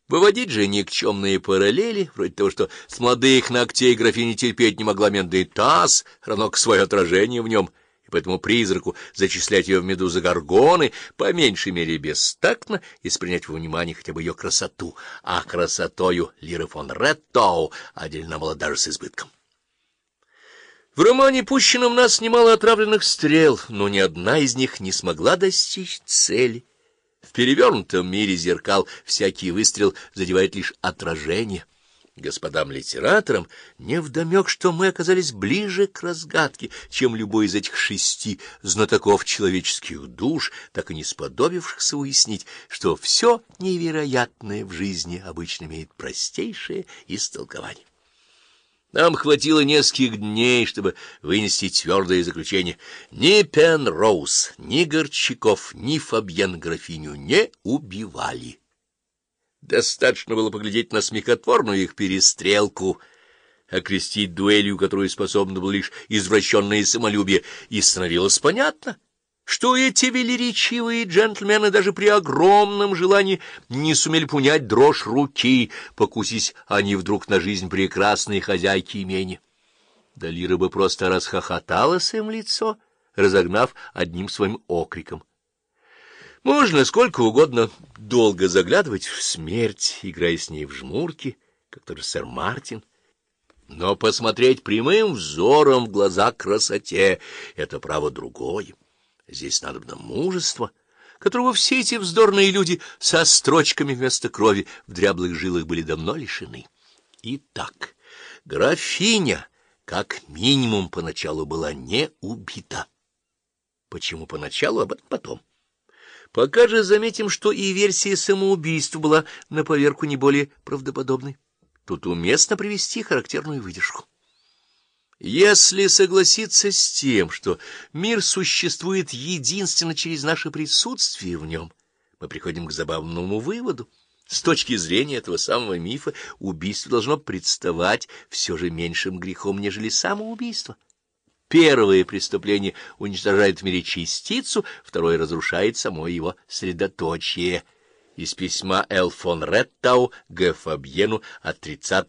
Выводить же никчемные параллели, вроде того, что с молодых ногтей графиня терпеть не могла медный таз, равно к свое отражение в нем, и поэтому призраку зачислять ее в медузы Горгоны по меньшей мере бестактно, если принять во внимание хотя бы ее красоту, а красотою Лиры фон Реттау отдельно была даже с избытком. В романе пущено в нас немало отравленных стрел, но ни одна из них не смогла достичь цели. В перевернутом мире зеркал всякий выстрел задевает лишь отражение. Господам-литераторам невдомек, что мы оказались ближе к разгадке, чем любой из этих 6 знатоков человеческих душ, так и не сподобившихся уяснить, что все невероятное в жизни обычно имеет простейшее истолкование. Нам хватило нескольких дней, чтобы вынести твердое заключение. Ни Пенроуз, ни Горчаков, ни Фабьен графиню не убивали. Достаточно было поглядеть на смехотворную их перестрелку, окрестить дуэлью, которую способно было лишь извращенное самолюбие, и становилось понятно, что эти велеречивые джентльмены даже при огромном желании не сумели понять дрожь руки, покусись они вдруг на жизнь прекрасной хозяйки имения. Да Лира бы просто расхохоталась им в лицо, разогнав одним своим окриком. Можно сколько угодно долго заглядывать в смерть, играя с ней в жмурки, как тот же сэр Мартин, но посмотреть прямым взором в глаза красоте — это право другое. Здесь надобно мужество, которого все эти вздорные люди со строчками вместо крови в дряблых жилах были давно лишены. Итак, графиня, как минимум, поначалу была не убита. Почему поначалу, об этом потом. Пока же заметим, что и версия самоубийства была на поверку не более правдоподобной. Тут уместно привести характерную выдержку. Если согласиться с тем, что мир существует единственно через наше присутствие в нем, мы приходим к забавному выводу. С точки зрения этого самого мифа убийство должно представать все же меньшим грехом, нежели самоубийство. Первое преступление уничтожает в мире частицу, второе разрушает само его средоточие. Из письма Л. фон Реттау Г. Фабьену от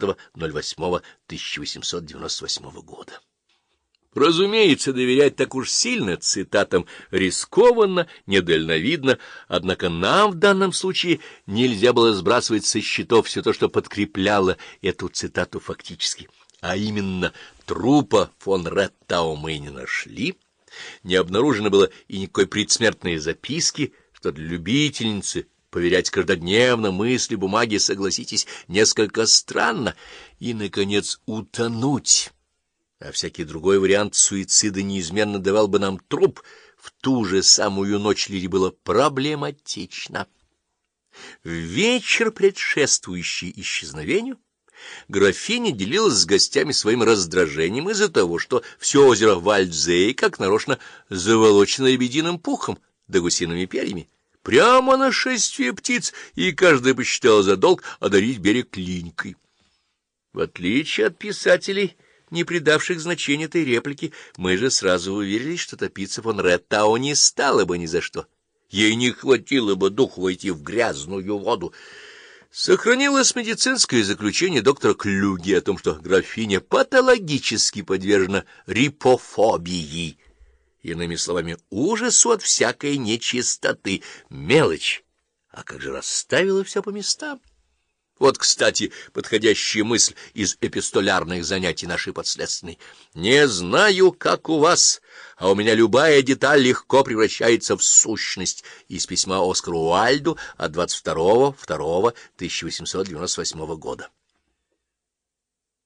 30.08.1898 года. Разумеется, доверять так уж сильно цитатам рискованно, недальновидно, однако нам в данном случае нельзя было сбрасывать со счетов все то, что подкрепляло эту цитату фактически. А именно, трупа фон Реттау мы не нашли, не обнаружено было и никакой предсмертной записки, что для любительницы поверять каждодневно мысли бумаги, согласитесь, несколько странно. И, наконец, утонуть. А всякий другой вариант суицида неизменно давал бы нам труп. В ту же самую ночь Лире было проблематично. В вечер, предшествующий исчезновению, графиня делилась с гостями своим раздражением из-за того, что все озеро Вальдзей как нарочно заволочено лебединым пухом да гусиными перьями. Прямо нашествие птиц, и каждая посчитала за долг одарить берег линькой. В отличие от писателей, не придавших значения этой реплике, мы же сразу уверились, что топиться фон Реттау не стало бы ни за что. Ей не хватило бы духу войти в грязную воду. Сохранилось медицинское заключение доктора Клюги о том, что графиня патологически подвержена рипофобии. Иными словами, ужасу от всякой нечистоты. Мелочь. А как же расставила все по местам? Вот, кстати, подходящая мысль из эпистолярных занятий нашей подследственной. «Не знаю, как у вас, а у меня любая деталь легко превращается в сущность» из письма Оскару Уальду от 22.02.1898 года.